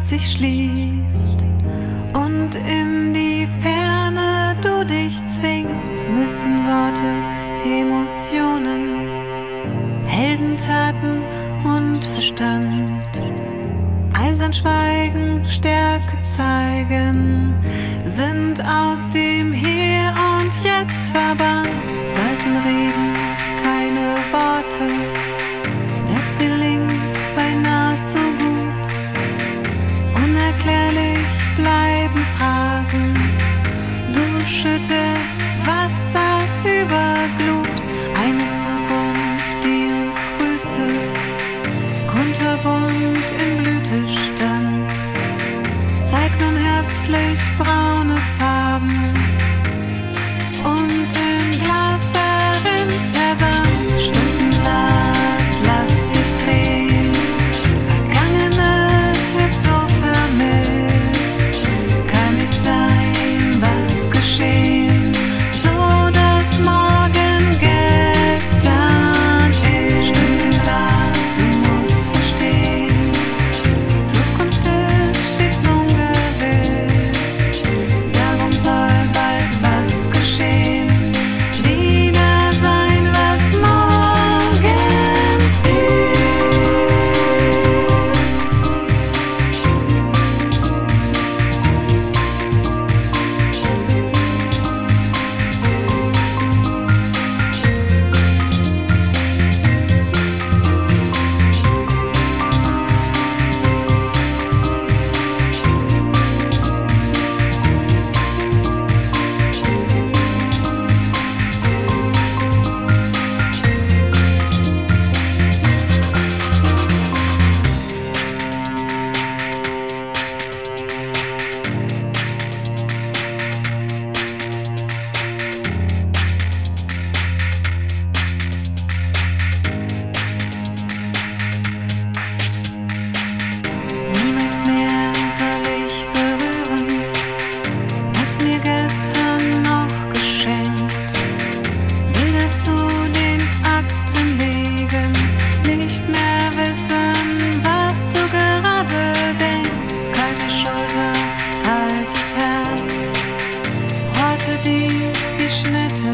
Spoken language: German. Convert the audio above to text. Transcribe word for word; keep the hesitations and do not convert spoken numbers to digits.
sich schließt und in die Ferne du dich zwingst, müssen Worte, Emotionen, Heldentaten und Verstand eisern schweigen, Stärke zeigen, sind aus dem Hier und Jetzt verbannt, sollten reden, keine Worte, das gelingt beinahe zu gut. Unerklärlich bleiben Phrasen, du schüttest Wasser über Glut, eine Zukunft, die uns grüßte, kunterbunt in Blüte stand, zeig nun herbstlich braune Farben und im Glas verrinnt der Sand. Stundenglas, lass dich drehen, Vergangenes wird so vermisst, kann nicht sein, was geschehen, so dass morgen gestern ist. Stundenglas, du musst verstehen, Zukunft ist stets ungewiss, darum soll bald was geschehen, wieder sein, was morgen ist. Niemals mehr soll ich berühren, was mir gestern noch geschenkt, Bilder zu den Akten legen, nicht mehr wissen, was du gerade denkst, kalte Schulter, kaltes Herz, Worte, die wie Schnitte